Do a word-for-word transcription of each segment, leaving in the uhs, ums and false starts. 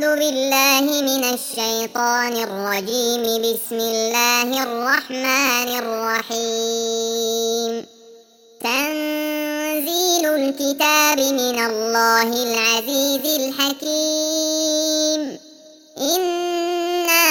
بالله من الشيطان الرجيم. بسم الله الرحمن الرحيم. تنزيل الكتاب من الله العزيز الحكيم. إنا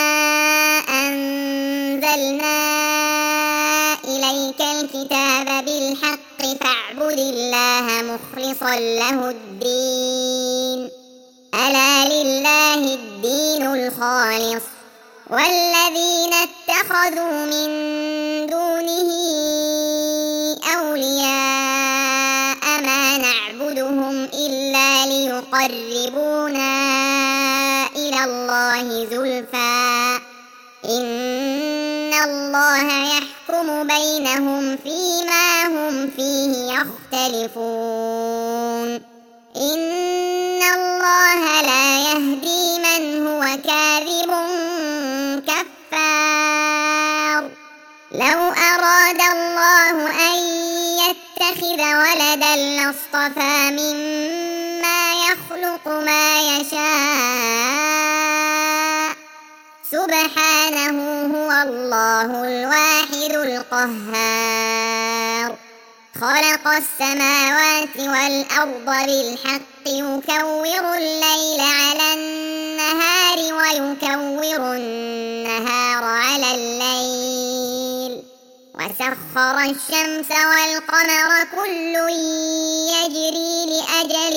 أنزلنا إليك الكتاب بالحق فاعبد الله مخلصا له الدين. ألا لله الدين الخالص والذين اتخذوا من دونه أولياء ما نعبدهم إلا ليقربونا إلى الله زلفى إن الله يحكم بينهم فيما هم فيه يختلفون. إن الله لا يهدي من هو كاذب كفار. لو أراد الله أن يتخذ ولدا لاصطفى مما يخلق ما يشاء سبحانه هو الله الواحد القهار. خلق السماوات والأرض بالحق يكور الليل على النهار ويكور النهار على الليل وسخر الشمس والقمر كل يجري لأجل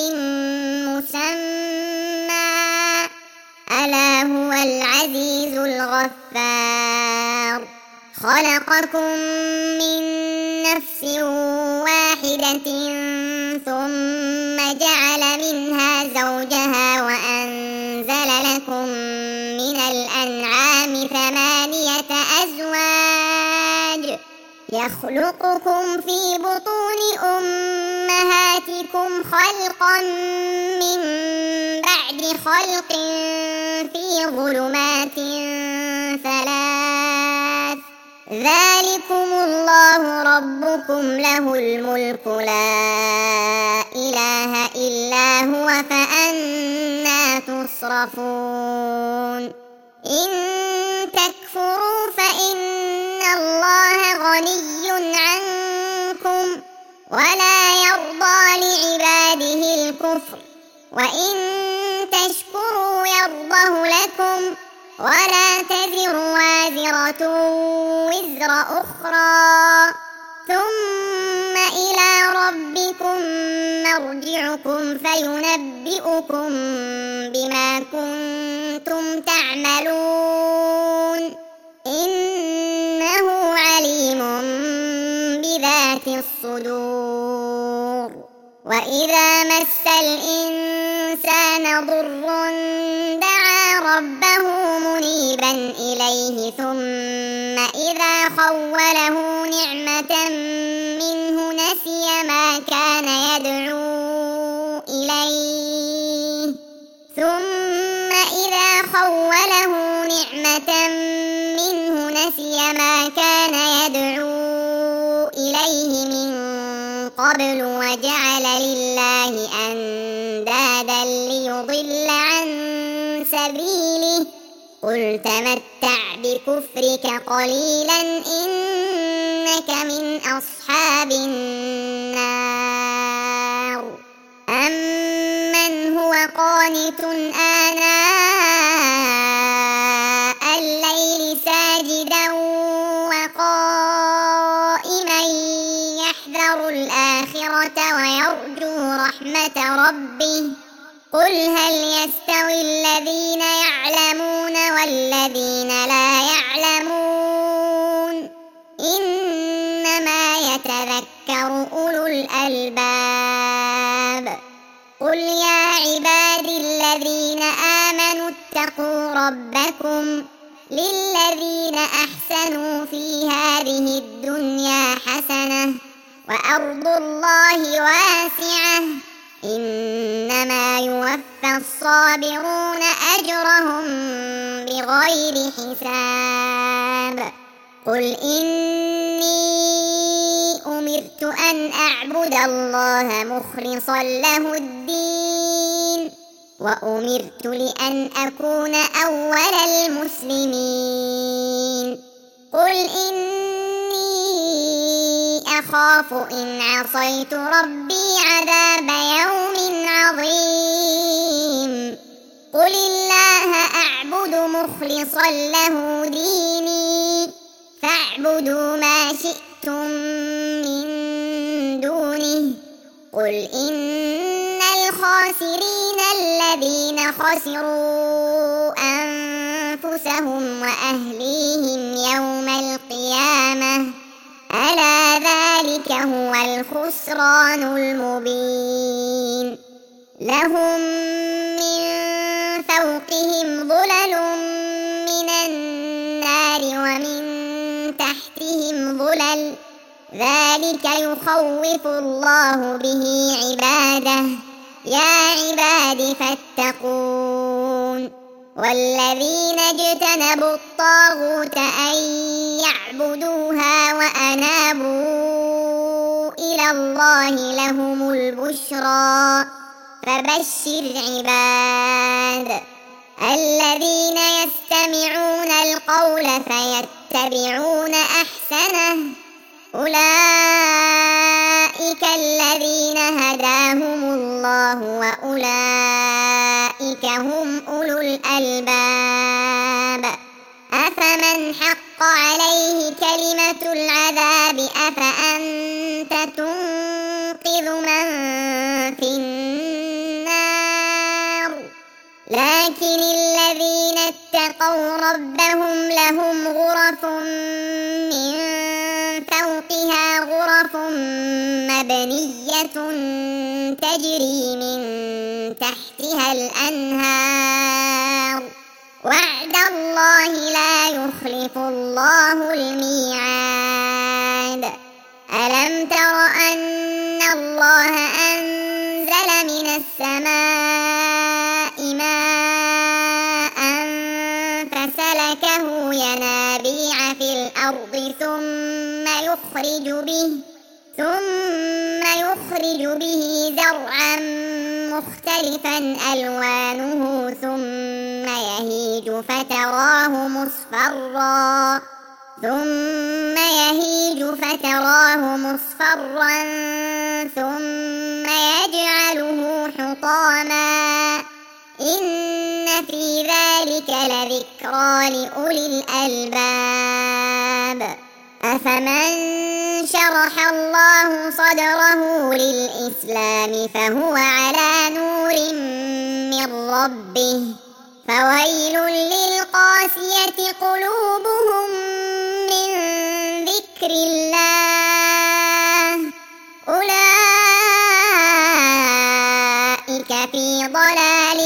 مسمى ألا هو العزيز الغفار. خلقكم من نفس واحدة ثم جعل منها زوجها وأنزل لكم من الأنعام ثمانية أزواج يخلقكم في بطون أمهاتكم خلقا من بعد خلق في ظلمات ثلاث ذلكم الله ربكم له الملك لا إله إلا هو فأنى تصرفون. إن تكفروا فإن الله غني عنكم ولا يرضى لعباده الكفر وإن تشكروا يرضه لكم ولا تزر وازرة وزر أخرى ثم إلى ربكم مرجعكم فينبئكم بما كنتم تعملون إنه عليم بذات الصدور. وإذا مس الإنسان ضر دعا ربه منيبا إليه ثم إذا خوله نعمة منه نسي ما كان يدعو إليه ثم إذا خوله نعمة منه نسي ما كان يدعو إليه من قبل وجعل لله أندادا ليضل عن سبيله قل تمتع بكفرك قليلا إنك من أصحاب النار. أمن هو قانت آناء الليل ساجدا وقائما يحذر الآخرة ويرجو رحمة ربه قل هل يستوي الذين يعلمون والذين لا يعلمون إنما يتذكر أولو الألباب. قل يا عبادي الذين آمنوا اتقوا ربكم للذين أحسنوا في هذه الدنيا حسنة وأرض الله واسعة إنما يوفى الصابرون أجرهم بغير حساب. قل إني أمرت أن أعبد الله مخلصا له الدين وأمرت لأن أكون أول المسلمين قل إني أخاف إن عصيت ربي عذاب يوم عظيم قل الله أعبد مخلصا له ديني فاعبدوا ما شئتم من دونه قل إن الخاسرين الذين خسروا أنفسهم وأهليهم يوم القيامة ألا ذلك هو الخسران المبين لهم من فوقهم ظلل من النار ومن تحتهم ظلل ذلك يخوف الله به عباده يا عباد فاتقون والذين اجتنبوا الطاغوت أن يعبدوها وأنابوا إلى الله لهم البشرى فبشر عباد الذين يستمعون القول فيتبعون أحسنه أولئك الذين هداهم الله وأولئك هم أولو الألباب أفمن حق عليه كلمة العذاب أفأنت تنقذ من في النار لكن الذين اتقوا ربهم لهم غرف من فوقها غرف مبنية تجري من تحتها الأنهار وعد الله لا يخلف الله الميعاد ألم تر أن الله أنزل من السماء ماء فسلكه ينابيع في الأرض ثم يخرج به ثم يخرج به زرعا مختلفا ألوانه ثم يهيج فتراه مصفرا ثم يهيج فتراه مصفرا ثم يجعله حطاما إن في ذلك لذكرى لأولي الألباب أفمن شرح الله صدره للإسلام فهو على نور من ربه فويل للقاسية قلوبهم من ذكر الله أولئك في ضلال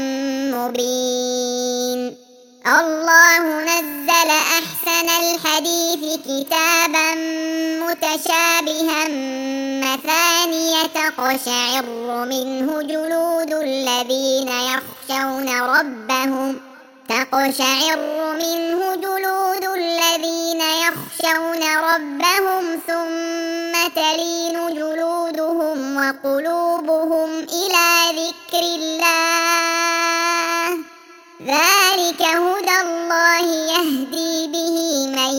مبين الله نزل أحسن الحديث كتابا متشابها مثانية تقشعر منه جلود الذين يخشون ربهم تقشعر منه جلود الذين يخشون ربهم ثم تلين جلودهم وقلوبهم إلى ذكر الله ذلك هدى الله يهدي به من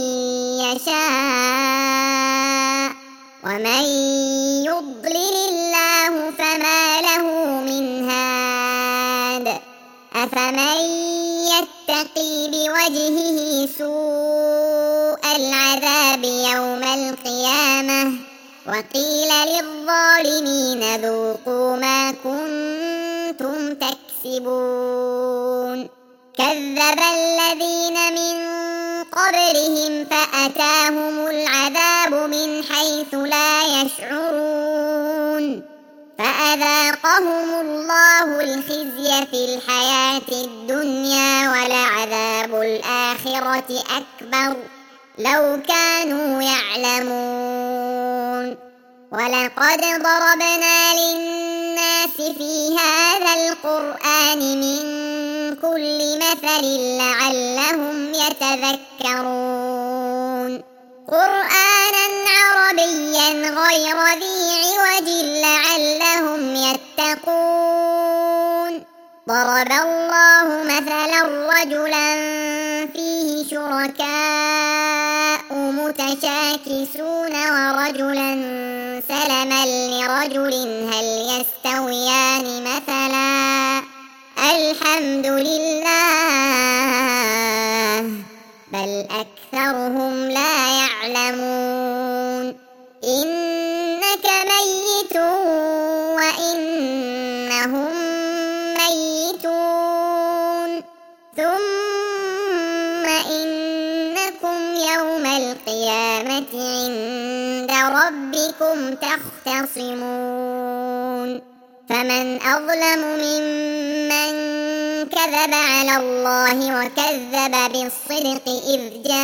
يشاء ومن يضلل الله فما له من هاد أفمن يتقي بوجهه سوء العذاب يوم القيامة وقيل للظالمين ذوقوا ما كنتم تكسبون كذب الذين من قبلهم فأتاهم العذاب من حيث لا يشعرون فأذاقهم الله الخزي في الحياة الدنيا ولعذاب الآخرة أكبر لو كانوا يعلمون ولقد ضربنا للناس في هذا القرآن من كل مثل لعلهم يتذكرون قرآنا عربيا غير ذي عوج لعلهم يتقون ضرب الله مثلا رجلا فيه شركاء متشاكسون ورجلا سلما لرجل هل يستويان مثلا الحمد لله بل أكثرهم لا يعلمون إنك ميت وإنهم ميتون ثم إنكم يوم القيامة عند ربكم تختصمون فمن أظلم ممن كذب على الله وكذب بالصدق إذ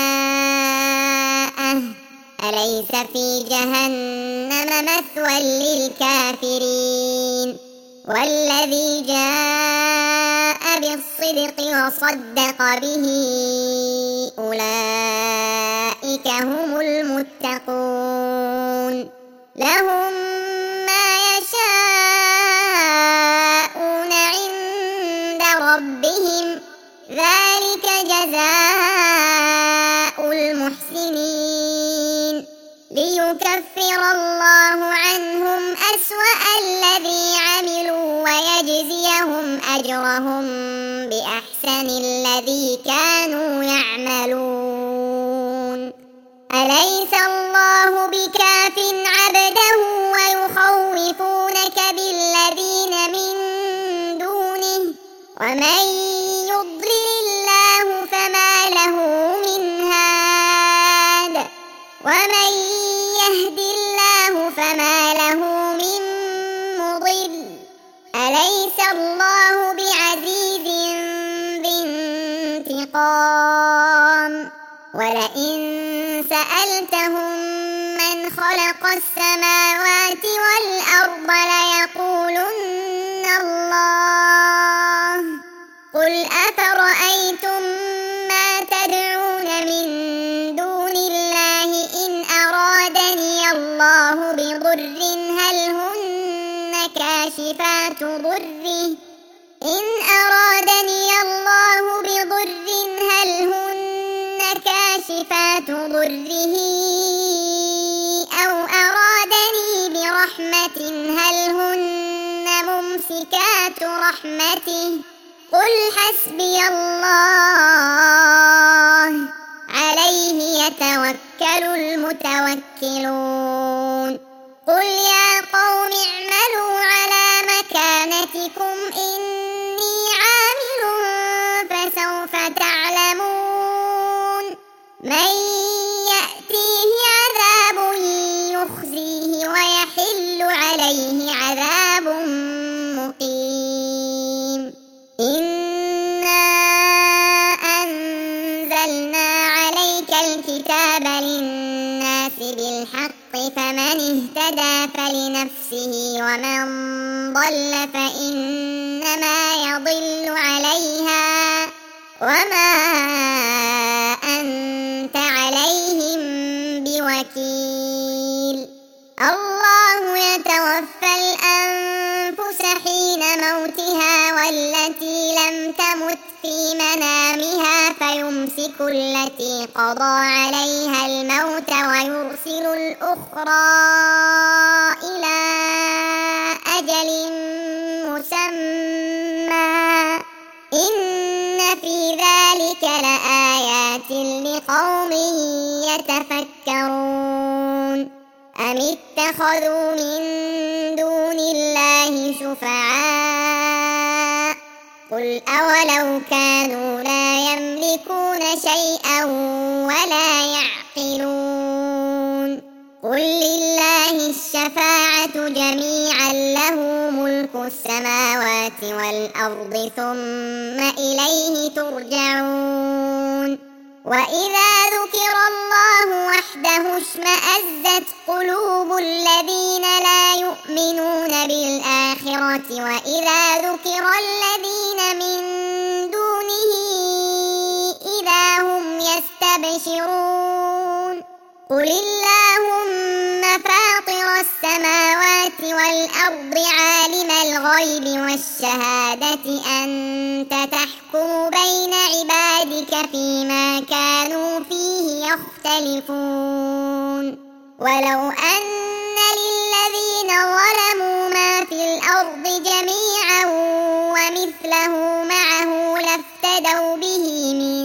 جاءه أليس في جهنم مثوى للكافرين والذي جاء بالصدق وصدق به أولئك هم المتقون لهم ما يشاءون عند ربهم ذلك جزاء المحسنين ليكفر الله عنهم أسوأ الذي عملوا ويجزيهم أجرهم بأحسن الذي كانوا يعملون أليس الله بكاف عبده ويخوفونك بالذين من دونه ومن يضلل الله فما له من هاد ومن يهد الله فما له من مضل أليس الله بعزيز ذي انتقام ولئن سألتهم من خلق السماوات والأرض ليقولن الله قل أفرأيتم ما تدعون من دون الله إن أرادني الله بضر هل هن كاشفات ضره إن أرادني الله بضر هل هن كاشفات ضره أو أرادني برحمة هل هن ممسكات رحمته قل حسبي الله عليه يتوكل المتوكلون قل يا قوم اعملوا على مكانتكم إني عامل فسوف تعلمون من يأتيه عذاب يخزيه ويحل عليه عذاب مقيم إنا أنزلنا عليك الكتاب للناس بالحق فمن اهتدى فلنفسه ومن ضل فإنما يضل عليها وما أنت عليهم بوكيل الله يتوفى الأنفس حين موتها والتي لم تمت في منامها فيمسك التي قضى عليها الموت ويرسل الأخرى إلى أجل مسمى إن في ذلك لآيات لقوم يتفكرون أم اتخذوا من دون الله شفعاء قل أولو كانوا لا يملكون شيئا ولا يعقلون قل لله الشفاعة جميعا له ملك السماوات والأرض ثم إليه ترجعون وإذا ذكر الله وحده اشمأزت قلوب الذين لا يؤمنون بالآخرة وإذا ذكر الذين من دونه إذا هم يستبشرون قل اللهم فاطر السماوات والأرض عالم الغيب والشهادة أنت تحكم بين عبادك فيما كانوا فيه يختلفون ولو أن للذين ظلموا ما في الأرض جميعا ومثله معه لافتدوا به من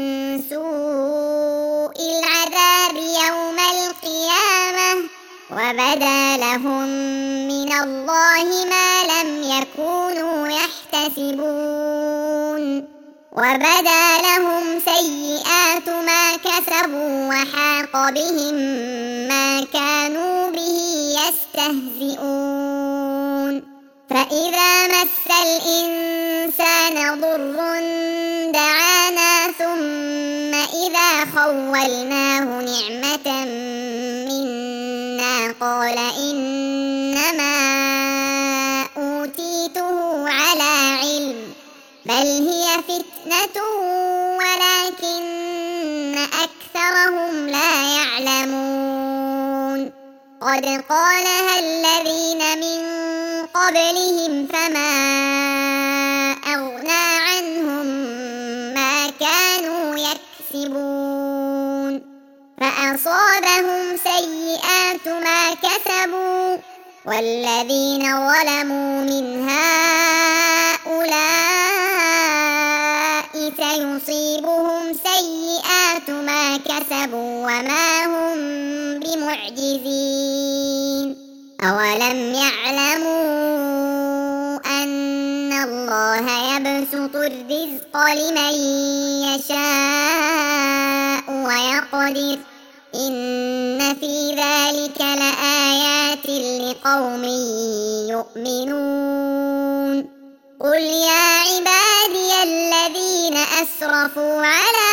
سوء العذاب يوم القيامة وبدا لهم من الله ما لم يكونوا يحتسبون وبدا لهم سيئات ما كسبوا وحاق بهم ما كانوا به يستهزئون فإذا مس الإنسان ضر دعانا ثم إذا خولناه نعمة منا قال إنما أوتيته على علم بل هي فتنة ولكن أكثرهم لا يعلمون قد قالها الذين من قبلهم فما أغنى عنهم ما كانوا يكسبون فأصابهم سيئات ما كسبوا والذين ظلموا من هؤلاء سيصيبهم سيئات ما كسبوا وما هم بمعجزين أولم يعلموا أن الله يبسط الرزق لمن يشاء ويقدر إن في ذلك لآيات لقوم يؤمنون قل يا عبادي الذين أسرفوا على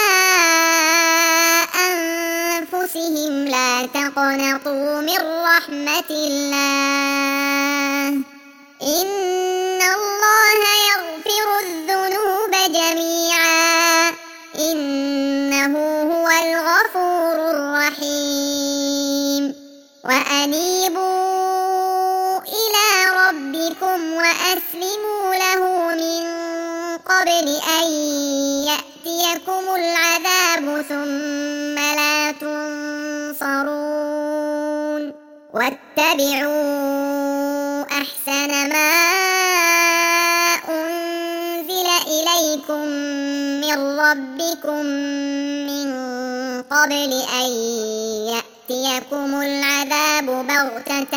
أنفسهم لا تقنطوا من رحمة الله إن الله يغفر الذنوب جميعا إنه هو الغفور الرحيم وأنيبوا إلى ربكم وأسلموا له من قبل أن يأتيكم العذاب ثم لا تنصرون واتبعوا أحسن ما أنزل إليكم من ربكم من قبل أن يأتيكم العذاب بغتة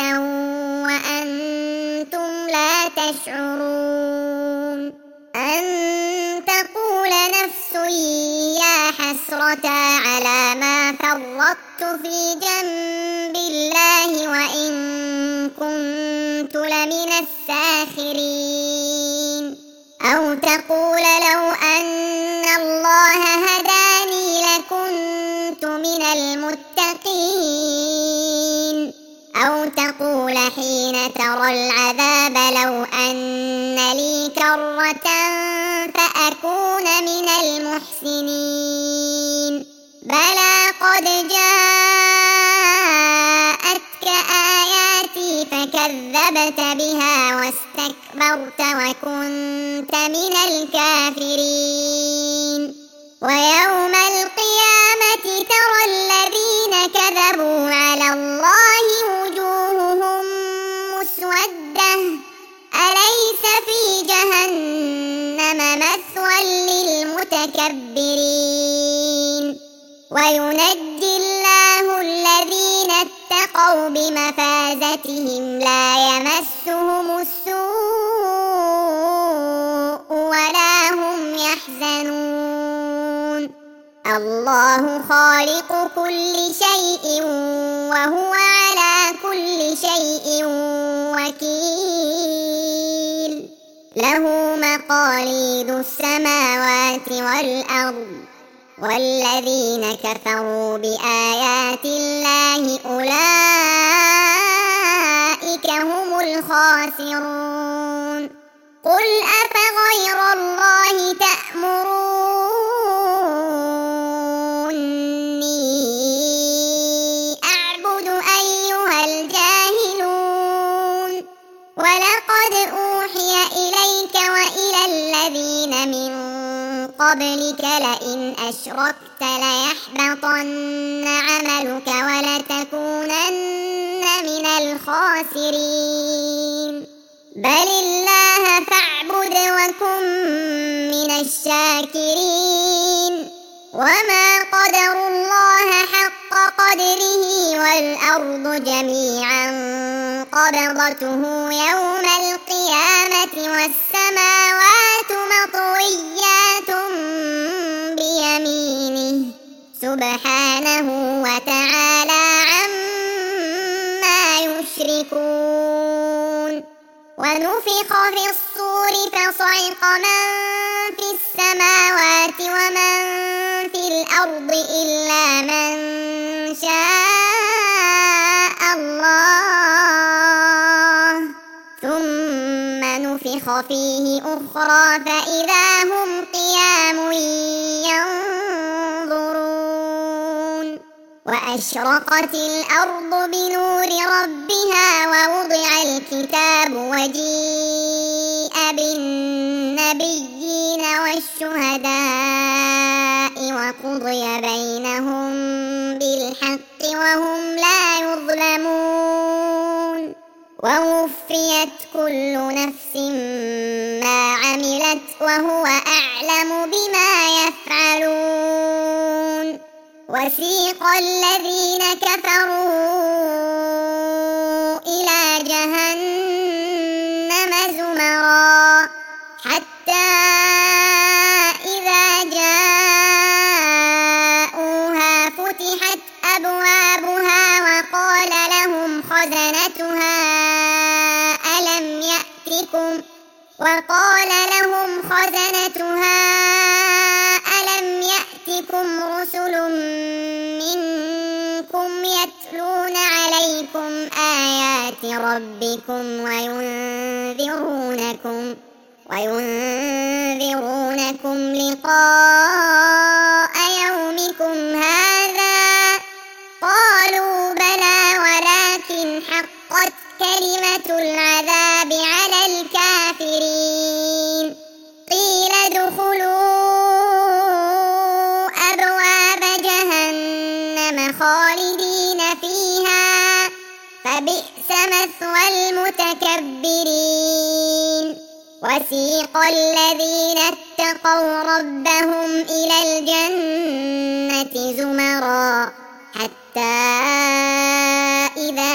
وأنتم لا تشعرون أن تقول نفس يا حسرة على ما فرطت في جنب الله وإن كنت لمن الساخرين أو تقول لو أن الله هداني لكنت من المتقين أو تقول حين ترى العذاب لو أن لي كرة فأكون من المحسنين بلى قد جاءتك آياتي فكذبت بها واستكبرت وكنت من الكافرين ويوم القيامة ترى الذين كذبوا على الله وجوههم مسودة أليس في جهنم مثوى للمتكبرين وينجي الله الذين اتقوا بمفازتهم لا يمسهم السوء ولا هم يحزنون الله خالق كل شيء وهو على كل شيء وكيل له مقاليد السماوات والأرض والذين كفروا بآيات الله أولئك هم الخاسرون قل أفغير الله تأمروني أعبد أيها الجاهلون ولقد أوحي قبلك لئن أشركت ليحبطن عملك ولتكونن من الخاسرين بل الله فاعبد وكن من الشاكرين وما قدروا الله حق قدره والأرض جميعا قبضته يوم القيامة والسماوات مطويات بيمينه سبحانه وتعالى عما يشركون ونفخ في الصور فصعق من في السماوات ومن في الأرض إلا من شاء الله ثم نفخ فيه أخرى فإذا هم قيام ينظرون وأشرقت الأرض بنور ربها ووضع الكتاب وجيء بالنبيين والشهداء وقضي بينهم بالحق وهم لا يظلمون ووفيت كل نفس ما عملت وهو أعلم بما يفعلون وسيق الذين كفروا إلى جهنم زمرا حتى إذا جاءوها فتحت أبوابها وقال لهم خزنتها ألم يأتكم وقال لهم خزنتها ألم يأتكم رسل منكم يتلون عليكم آيات ربكم وينذرونكم وينذرونكم لقاء يومكم هذا قالوا بلى ولكن حقت كلمة العذاب على الكافرين قيل ادخلوا أبواب جهنم خالدين فيها فبئس مثوى المتكبرين وسيق الذين اتقوا ربهم إلى الجنة زمرا حتى إذا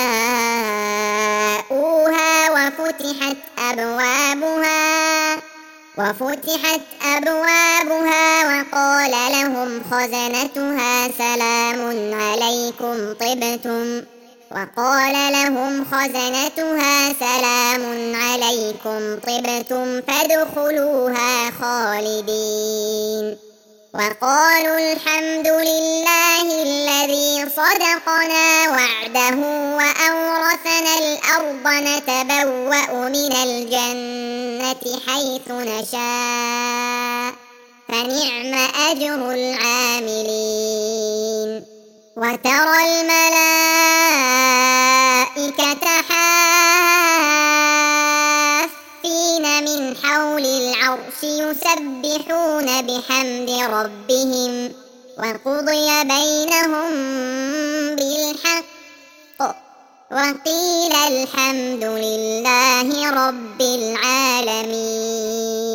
جاءوها وفتحت أبوابها وفتحت أبوابها وقال لهم خزنتها سلام عليكم طبتم وقال لهم خزنتها سلام عليكم طبتم فادخلوها خالدين وقالوا الحمد لله الذي صدقنا وعده وأورثنا الأرض نتبوأ من الجنة حيث نشاء فنعم أجر العاملين وترى الملائكة حافين من حول العرش يسبحون بحمد ربهم وقضي بينهم بالحق وقيل الحمد لله رب العالمين.